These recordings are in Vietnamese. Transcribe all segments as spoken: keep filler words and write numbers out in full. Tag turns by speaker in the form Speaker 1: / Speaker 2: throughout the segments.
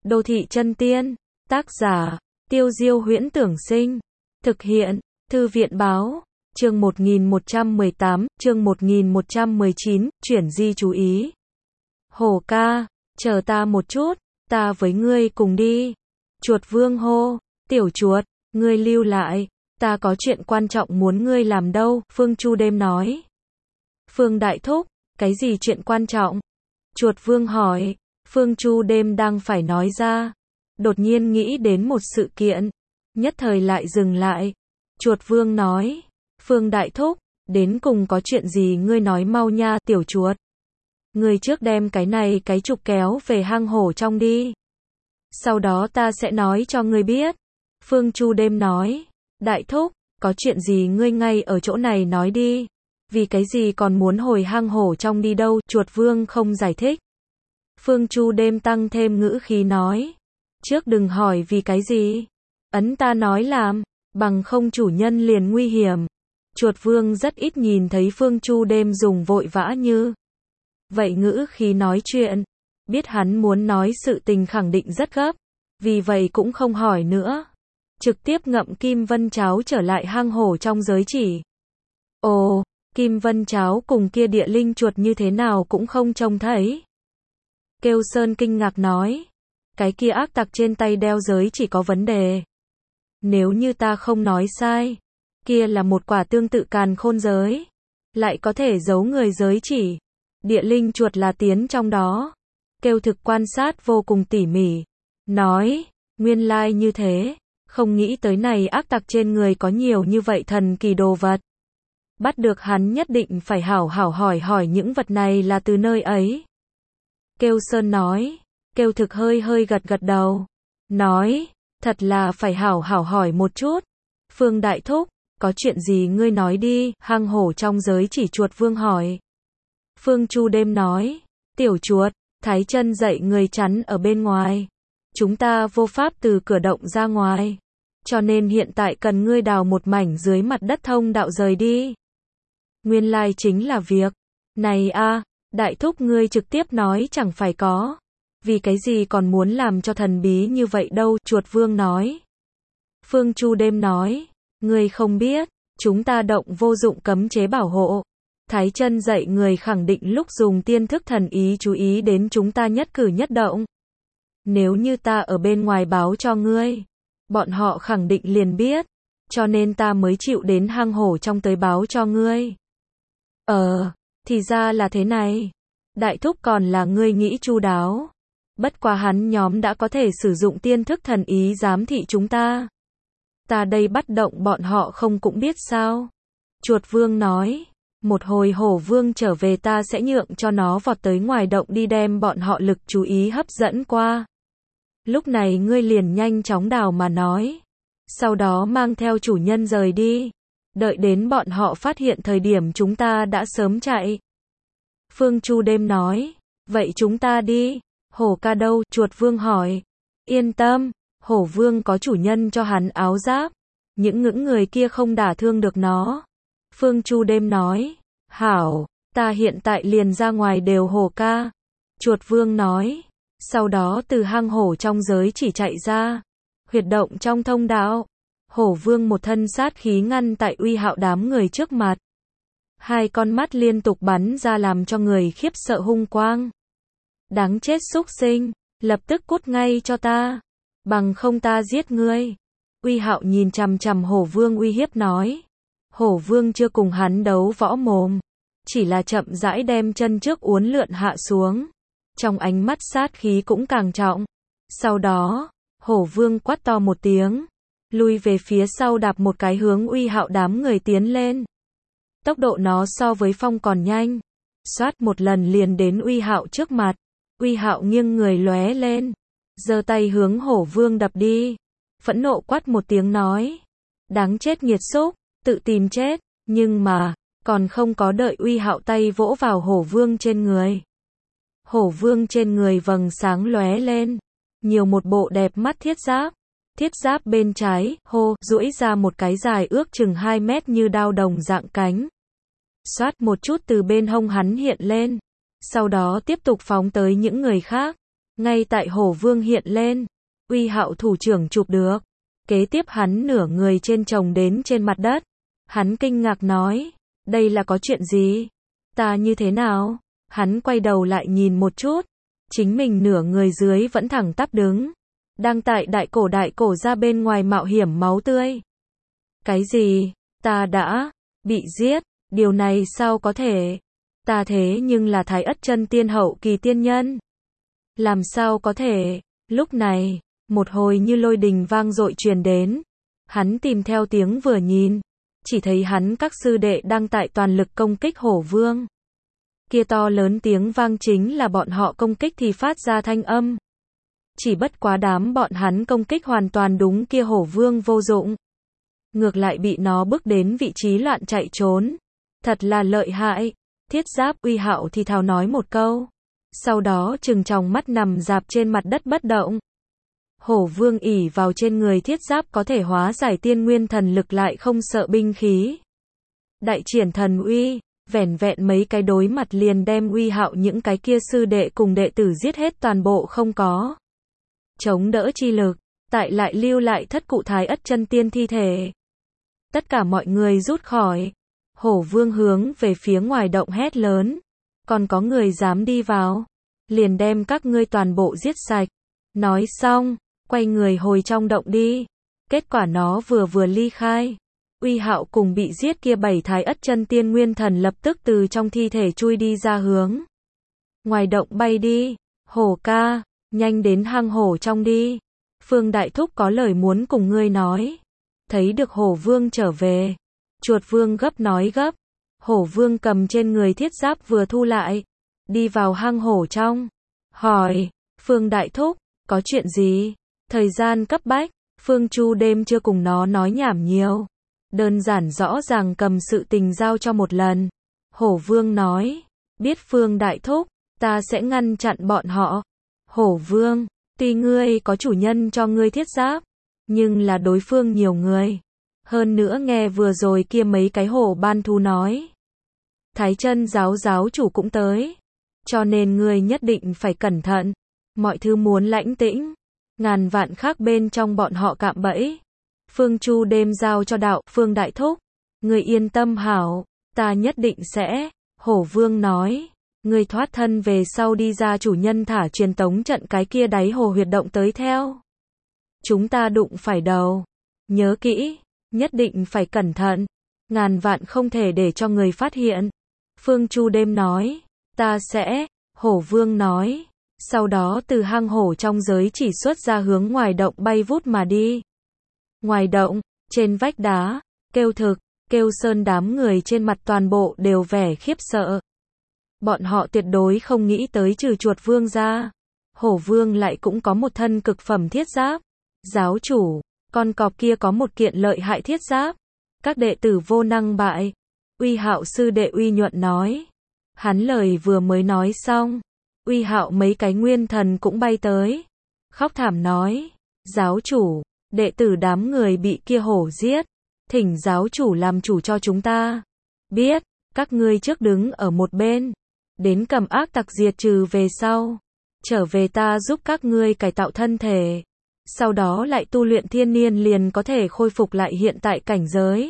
Speaker 1: Đô thị chân tiên, tác giả, Tiêu Diêu Huyễn Tưởng Sinh, thực hiện, Thư viện Báo, chương một nghìn một trăm mười tám, chương một nghìn một trăm mười chín, chuyển di chú ý. Hổ ca, chờ ta một chút, ta với ngươi cùng đi. Chuột vương hô, tiểu chuột, ngươi lưu lại, ta có chuyện quan trọng muốn ngươi làm đâu, Phương Chu Đêm nói. Phương Đại Thúc, cái gì chuyện quan trọng? Chuột vương hỏi, Phương Chu Đêm đang phải nói ra. Đột nhiên nghĩ đến một sự kiện, nhất thời lại dừng lại. Chuột vương nói, Phương Đại Thúc, đến cùng có chuyện gì ngươi nói mau nha, tiểu chuột. Ngươi trước đem cái này cái trục kéo về hang hổ trong đi. Sau đó ta sẽ nói cho ngươi biết. Phương Chu Đêm nói, Đại Thúc, có chuyện gì ngươi ngay ở chỗ này nói đi. Vì cái gì còn muốn hồi hang hổ trong đi đâu, chuột vương không giải thích. Phương Chu Đêm tăng thêm ngữ khí nói, trước đừng hỏi vì cái gì. Ấn ta nói làm, bằng không chủ nhân liền nguy hiểm. Chuột vương rất ít nhìn thấy Phương Chu Đêm dùng vội vã như vậy ngữ khí nói chuyện. Biết hắn muốn nói sự tình khẳng định rất gấp, vì vậy cũng không hỏi nữa. Trực tiếp ngậm Kim Vân Cháo trở lại hang hổ trong giới chỉ. Ồ, Kim Vân Cháo cùng kia địa linh chuột như thế nào cũng không trông thấy. Kêu Sơn kinh ngạc nói, cái kia ác tặc trên tay đeo giới chỉ có vấn đề. Nếu như ta không nói sai, kia là một quả tương tự càn khôn giới, lại có thể giấu người giới chỉ. Địa linh chuột là tiến trong đó. Kêu thực quan sát vô cùng tỉ mỉ, nói, nguyên lai như thế, không nghĩ tới này ác tặc trên người có nhiều như vậy thần kỳ đồ vật. Bắt được hắn nhất định phải hảo hảo hỏi hỏi những vật này là từ nơi ấy. Kêu Sơn nói, kêu thực hơi hơi gật gật đầu, nói, thật là phải hảo hảo hỏi một chút. Phương Đại Thúc, có chuyện gì ngươi nói đi, hang hổ trong giới chỉ chuột vương hỏi. Phương Chu Đêm nói, tiểu chuột, Thái Chân dạy người chắn ở bên ngoài. Chúng ta vô pháp từ cửa động ra ngoài. Cho nên hiện tại cần ngươi đào một mảnh dưới mặt đất thông đạo rời đi. Nguyên lai chính là việc này a, Đại Thúc ngươi trực tiếp nói chẳng phải có. Vì cái gì còn muốn làm cho thần bí như vậy đâu, chuột vương nói. Phương Chu Đêm nói, ngươi không biết, chúng ta động vô dụng cấm chế bảo hộ. Thái Chân dạy người khẳng định lúc dùng tiên thức thần ý chú ý đến chúng ta nhất cử nhất động. Nếu như ta ở bên ngoài báo cho ngươi, bọn họ khẳng định liền biết, cho nên ta mới chịu đến hang hổ trong tới báo cho ngươi. Ờ, thì ra là thế này. Đại Thúc còn là ngươi nghĩ chu đáo. Bất quá hắn nhóm đã có thể sử dụng tiên thức thần ý giám thị chúng ta. Ta đây bắt động bọn họ không cũng biết sao? Chuột vương nói, một hồi hổ vương trở về ta sẽ nhượng cho nó vọt tới ngoài động đi đem bọn họ lực chú ý hấp dẫn qua. Lúc này ngươi liền nhanh chóng đào mà nói. Sau đó mang theo chủ nhân rời đi. Đợi đến bọn họ phát hiện thời điểm chúng ta đã sớm chạy. Phương Chu Đêm nói, vậy chúng ta đi. Hổ ca đâu? Chuột vương hỏi. Yên tâm, hổ vương có chủ nhân cho hắn áo giáp. Những ngưỡng người kia không đả thương được nó. Phương Chu Đêm nói, hảo, ta hiện tại liền ra ngoài đều hổ ca. Chuột vương nói, sau đó từ hang hổ trong giới chỉ chạy ra. Huyệt động trong thông đạo. Hổ vương một thân sát khí ngăn tại Uy Hạo đám người trước mặt. Hai con mắt liên tục bắn ra làm cho người khiếp sợ hung quang. Đáng chết xúc sinh, lập tức cút ngay cho ta. Bằng không ta giết ngươi. Uy Hạo nhìn chằm chằm hổ vương uy hiếp nói. Hổ vương chưa cùng hắn đấu võ mồm. Chỉ là chậm rãi đem chân trước uốn lượn hạ xuống. Trong ánh mắt sát khí cũng càng trọng. Sau đó, hổ vương quát to một tiếng. Lui về phía sau đạp một cái hướng Uy Hạo đám người tiến lên. Tốc độ nó so với phong còn nhanh. Xoát một lần liền đến Uy Hạo trước mặt. Uy Hạo nghiêng người lóe lên. Giơ tay hướng hổ vương đập đi. Phẫn nộ quát một tiếng nói. Đáng chết nghiệt xúc, tự tìm chết. Nhưng mà, còn không có đợi Uy Hạo tay vỗ vào hổ vương trên người. Hổ vương trên người vầng sáng lóe lên. Nhiều một bộ đẹp mắt thiết giáp. Thiết giáp bên trái, hô, duỗi ra một cái dài ước chừng hai mét như đao đồng dạng cánh. Xoát một chút từ bên hông hắn hiện lên. Sau đó tiếp tục phóng tới những người khác. Ngay tại hổ vương hiện lên, Uy Hạo thủ trưởng chụp được. Kế tiếp hắn nửa người trên chồng đến trên mặt đất. Hắn kinh ngạc nói, đây là có chuyện gì? Ta như thế nào? Hắn quay đầu lại nhìn một chút. Chính mình nửa người dưới vẫn thẳng tắp đứng. Đang tại đại cổ đại cổ ra bên ngoài mạo hiểm máu tươi. Cái gì? Ta đã bị giết? Điều này sao có thể? Ta thế nhưng là Thái Ất Chân Tiên hậu kỳ tiên nhân. Làm sao có thể? Lúc này, một hồi như lôi đình vang dội truyền đến. Hắn tìm theo tiếng vừa nhìn, chỉ thấy hắn các sư đệ đang tại toàn lực công kích hổ vương. Kia to lớn tiếng vang chính là bọn họ công kích thì phát ra thanh âm. Chỉ bất quá đám bọn hắn công kích hoàn toàn đúng kia hổ vương vô dụng. Ngược lại bị nó bước đến vị trí loạn chạy trốn. Thật là lợi hại. Thiết Giáp Uy Hạo thì thào nói một câu. Sau đó trừng tròng mắt nằm rạp trên mặt đất bất động. Hổ vương ỉ vào trên người Thiết Giáp có thể hóa giải tiên nguyên thần lực lại không sợ binh khí. Đại triển thần uy, vẻn vẹn mấy cái đối mặt liền đem Uy Hạo những cái kia sư đệ cùng đệ tử giết hết toàn bộ không có. Chống đỡ chi lực, tại lại lưu lại thất cụ Thái Ất Chân Tiên thi thể. Tất cả mọi người rút khỏi. Hổ vương hướng về phía ngoài động hét lớn. Còn có người dám đi vào, liền đem các ngươi toàn bộ giết sạch. Nói xong, quay người hồi trong động đi. Kết quả nó vừa vừa ly khai. Uy Hạo cùng bị giết kia bảy Thái Ất Chân Tiên nguyên thần lập tức từ trong thi thể chui đi ra hướng ngoài động bay đi. Hổ ca, nhanh đến hang hổ trong đi. Phương Đại Thúc có lời muốn cùng ngươi nói. Thấy được hổ vương trở về, chuột vương gấp nói gấp. Hổ vương cầm trên người Thiết Giáp vừa thu lại, đi vào hang hổ trong, hỏi, Phương Đại Thúc, có chuyện gì? Thời gian cấp bách, Phương Chu đêm chưa cùng nó nói nhảm nhiều. Đơn giản rõ ràng cầm sự tình giao cho một lần. Hổ vương nói, biết Phương Đại Thúc, ta sẽ ngăn chặn bọn họ. Hổ vương, tuy ngươi có chủ nhân cho ngươi Thiết Giáp, nhưng là đối phương nhiều người. Hơn nữa nghe vừa rồi kia mấy cái hổ ban thú nói. Thái Chân giáo giáo chủ cũng tới. Cho nên ngươi nhất định phải cẩn thận. Mọi thứ muốn lãnh tĩnh. Ngàn vạn khác bên trong bọn họ cạm bẫy. Phương Chu đêm giao cho đạo Phương Đại Thúc. Ngươi yên tâm hảo, ta nhất định sẽ. Hổ vương nói. Ngươi thoát thân về sau đi ra chủ nhân thả truyền tống trận cái kia đáy hồ huyệt động tới theo. Chúng ta đụng phải đầu. Nhớ kỹ, nhất định phải cẩn thận. Ngàn vạn không thể để cho người phát hiện. Phương Chu đêm nói, ta sẽ. Hổ vương nói. Sau đó từ hang hổ trong giới chỉ xuất ra hướng ngoài động bay vút mà đi. Ngoài động, trên vách đá, Kêu Thực, Kêu Sơn đám người trên mặt toàn bộ đều vẻ khiếp sợ. Bọn họ tuyệt đối không nghĩ tới trừ chuột vương ra. Hổ vương lại cũng có một thân cực phẩm Thiết Giáp. Giáo chủ, con cọp kia có một kiện lợi hại Thiết Giáp. Các đệ tử vô năng bại. Uy Hạo sư đệ Uy Nhuận nói. Hắn lời vừa mới nói xong. Uy Hạo mấy cái nguyên thần cũng bay tới. Khóc thảm nói. Giáo chủ, đệ tử đám người bị kia hổ giết. Thỉnh giáo chủ làm chủ cho chúng ta. Biết, các ngươi trước đứng ở một bên. Đến cầm ác tặc diệt trừ về sau. Trở về ta giúp các ngươi cải tạo thân thể. Sau đó lại tu luyện thiên niên liền có thể khôi phục lại hiện tại cảnh giới.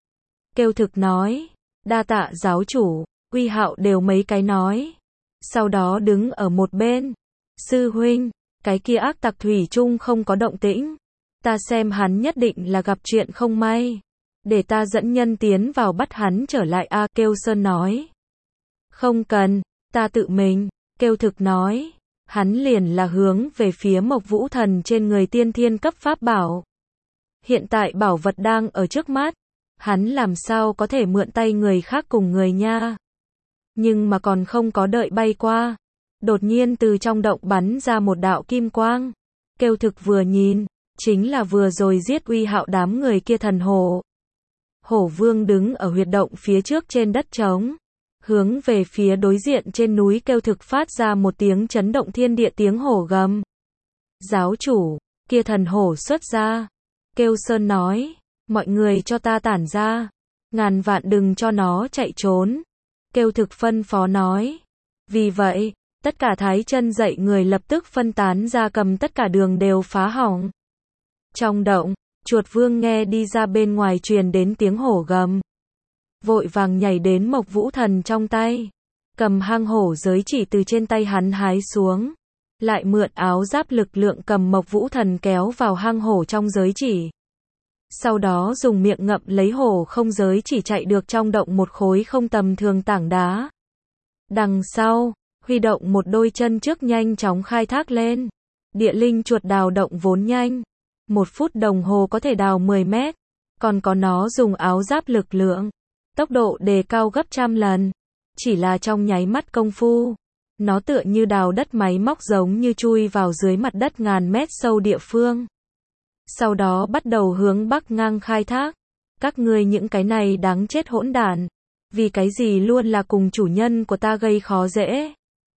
Speaker 1: Kêu Thực nói. Đa tạ giáo chủ. Uy Hạo đều mấy cái nói. Sau đó đứng ở một bên. Sư huynh, cái kia ác tặc thủy chung không có động tĩnh. Ta xem hắn nhất định là gặp chuyện không may. Để ta dẫn nhân tiến vào bắt hắn trở lại a. Kêu Sơn nói. Không cần, ta tự mình. Kêu Thực nói. Hắn liền là hướng về phía Mộc Vũ Thần trên người tiên thiên cấp pháp bảo. Hiện tại bảo vật đang ở trước mắt. Hắn làm sao có thể mượn tay người khác cùng người nha. Nhưng mà còn không có đợi bay qua. Đột nhiên từ trong động bắn ra một đạo kim quang. Kêu Thực vừa nhìn, chính là vừa rồi giết Uy Hạo đám người kia thần hổ. Hổ vương đứng ở huyệt động phía trước trên đất trống. Hướng về phía đối diện trên núi Kêu Thực phát ra một tiếng chấn động thiên địa tiếng hổ gầm. Giáo chủ, kia thần hổ xuất ra. Kêu Sơn nói, mọi người cho ta tản ra. Ngàn vạn đừng cho nó chạy trốn. Kêu Thực phân phó nói. Vì vậy, Tất cả thái chân dậy người lập tức phân tán ra, cầm tất cả đường đều phá hỏng. Trong động, chuột vương nghe đi ra bên ngoài truyền đến tiếng hổ gầm. Vội vàng nhảy đến Mộc Vũ Thần trong tay. Cầm hang hổ giới chỉ từ trên tay hắn hái xuống. Lại mượn áo giáp lực lượng cầm Mộc Vũ Thần kéo vào hang hổ trong giới chỉ. Sau đó dùng miệng ngậm lấy hổ không giới chỉ chạy được trong động một khối không tầm thường tảng đá. Đằng sau, huy động một đôi chân trước nhanh chóng khai thác lên. Địa linh chuột đào động vốn nhanh. Một phút đồng hồ có thể đào mười mét. Còn có nó dùng áo giáp lực lượng. Tốc độ đề cao gấp trăm lần. Chỉ là trong nháy mắt công phu. Nó tựa như đào đất máy móc giống như chui vào dưới mặt đất ngàn mét sâu địa phương. Sau đó bắt đầu hướng bắc ngang khai thác. Các ngươi những cái này đáng chết hỗn đản. Vì cái gì luôn là cùng chủ nhân của ta gây khó dễ.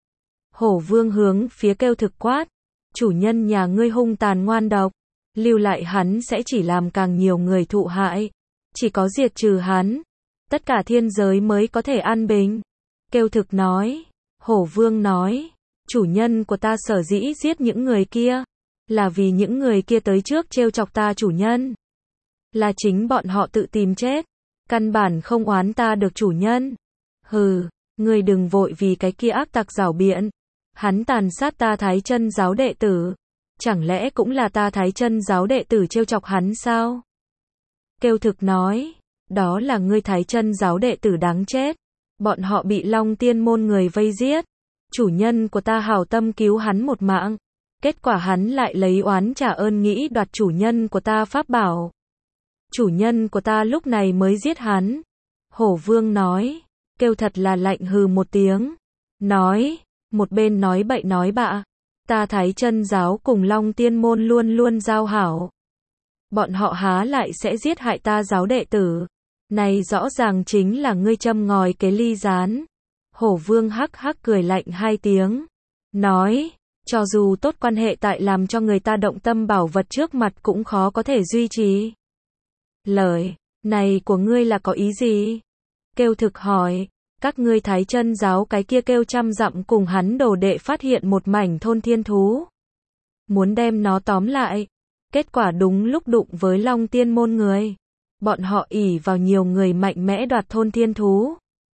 Speaker 1: Hổ vương hướng phía kêu thực quát. Chủ nhân nhà ngươi hung tàn ngoan độc. Lưu lại hắn sẽ chỉ làm càng nhiều người thụ hại. Chỉ có diệt trừ hắn. Tất cả thiên giới mới có thể an bình. Kêu thực nói. Hổ vương nói. Chủ nhân của ta sở dĩ giết những người kia. Là vì những người kia tới trước trêu chọc ta chủ nhân. Là chính bọn họ tự tìm chết. Căn bản không oán ta được chủ nhân. Hừ, ngươi đừng vội vì cái kia ác tặc giảo biện. Hắn tàn sát ta Thái Chân giáo đệ tử. Chẳng lẽ cũng là ta Thái Chân giáo đệ tử trêu chọc hắn sao? Kêu thực nói. Đó là ngươi Thái Chân giáo đệ tử đáng chết. Bọn họ bị Long Tiên môn người vây giết. Chủ nhân của ta hảo tâm cứu hắn một mạng. Kết quả hắn lại lấy oán trả ơn nghĩ đoạt chủ nhân của ta pháp bảo. Chủ nhân của ta lúc này mới giết hắn. Hổ vương nói. Kêu thật là lạnh hừ một tiếng. Nói. Một bên nói bậy nói bạ. Ta Thái Chân giáo cùng Long Tiên môn luôn luôn giao hảo. Bọn họ há lại sẽ giết hại ta giáo đệ tử. Này rõ ràng chính là ngươi châm ngòi kế ly gián. Hổ vương hắc hắc cười lạnh hai tiếng. Nói. Cho dù tốt quan hệ tại làm cho người ta động tâm bảo vật trước mặt cũng khó có thể duy trì. Lời này của ngươi là có ý gì? Kêu thực hỏi. Các ngươi Thái Chân giáo cái kia kêu trăm dặm cùng hắn đồ đệ phát hiện một mảnh thôn thiên thú. Muốn đem nó tóm lại. Kết quả đúng lúc đụng với Long Tiên môn người. Bọn họ ỷ vào nhiều người mạnh mẽ đoạt thôn thiên thú.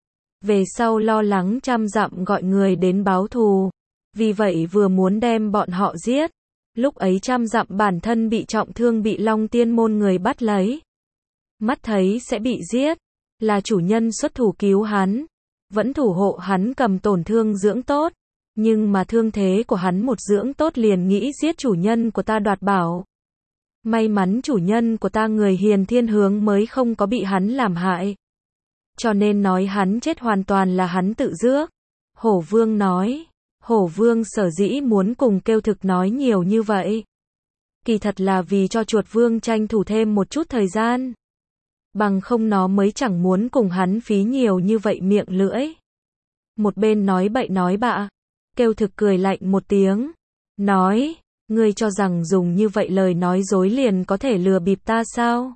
Speaker 1: Về sau lo lắng trăm dặm gọi người đến báo thù. Vì vậy vừa muốn đem bọn họ giết. Lúc ấy trăm dặm bản thân bị trọng thương bị Long Tiên môn người bắt lấy. Mắt thấy sẽ bị giết. Là chủ nhân xuất thủ cứu hắn. Vẫn thủ hộ hắn cầm tổn thương dưỡng tốt. Nhưng mà thương thế của hắn một dưỡng tốt liền nghĩ giết chủ nhân của ta đoạt bảo. May mắn chủ nhân của ta người hiền thiên hướng mới không có bị hắn làm hại. Cho nên nói hắn chết hoàn toàn là hắn tự rước. Hổ vương nói. Hổ vương sở dĩ muốn cùng kêu thực nói nhiều như vậy. Kỳ thật là vì cho chuột vương tranh thủ thêm một chút thời gian. Bằng không nó mới chẳng muốn cùng hắn phí nhiều như vậy miệng lưỡi. Một bên nói bậy nói bạ. Kêu thực cười lạnh một tiếng. Nói. Ngươi cho rằng dùng như vậy lời nói dối liền có thể lừa bịp ta sao?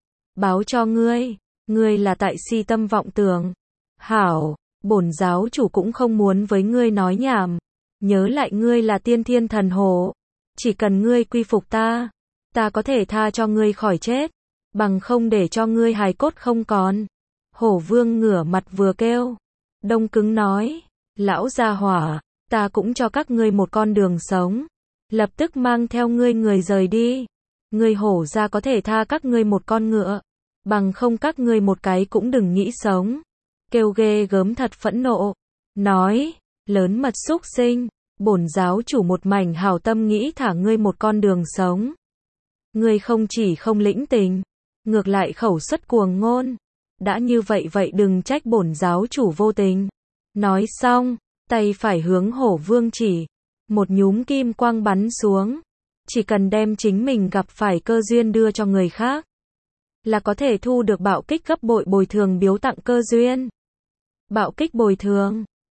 Speaker 1: Báo cho ngươi. Ngươi là tại si tâm vọng tưởng. Hảo. Bổn giáo chủ cũng không muốn với ngươi nói nhảm. Nhớ lại ngươi là tiên thiên thần hổ. Chỉ cần ngươi quy phục ta. Ta có thể tha cho ngươi khỏi chết. Bằng không để cho ngươi hài cốt không còn. Hổ vương ngửa mặt vừa kêu. Đông cứng nói. Lão gia hỏa. Ta cũng cho các ngươi một con đường sống. Lập tức mang theo ngươi người rời đi. Ngươi hổ ra có thể tha các ngươi một con ngựa. Bằng không các ngươi một cái cũng đừng nghĩ sống. Kêu ghê gớm thật phẫn nộ. Nói. Lớn mật xúc sinh. Bổn giáo chủ một mảnh hảo tâm nghĩ thả ngươi một con đường sống. Ngươi không chỉ không lĩnh tình. Ngược lại khẩu xuất cuồng ngôn. Đã như vậy vậy đừng trách bổn giáo chủ vô tình. Nói xong. Tay phải hướng hổ vương chỉ. Một nhúm kim quang bắn xuống. Chỉ cần đem chính mình gặp phải cơ duyên đưa cho người khác. Là có thể thu được bạo kích gấp bội bồi thường biếu tặng cơ duyên. Bạo kích bồi thường.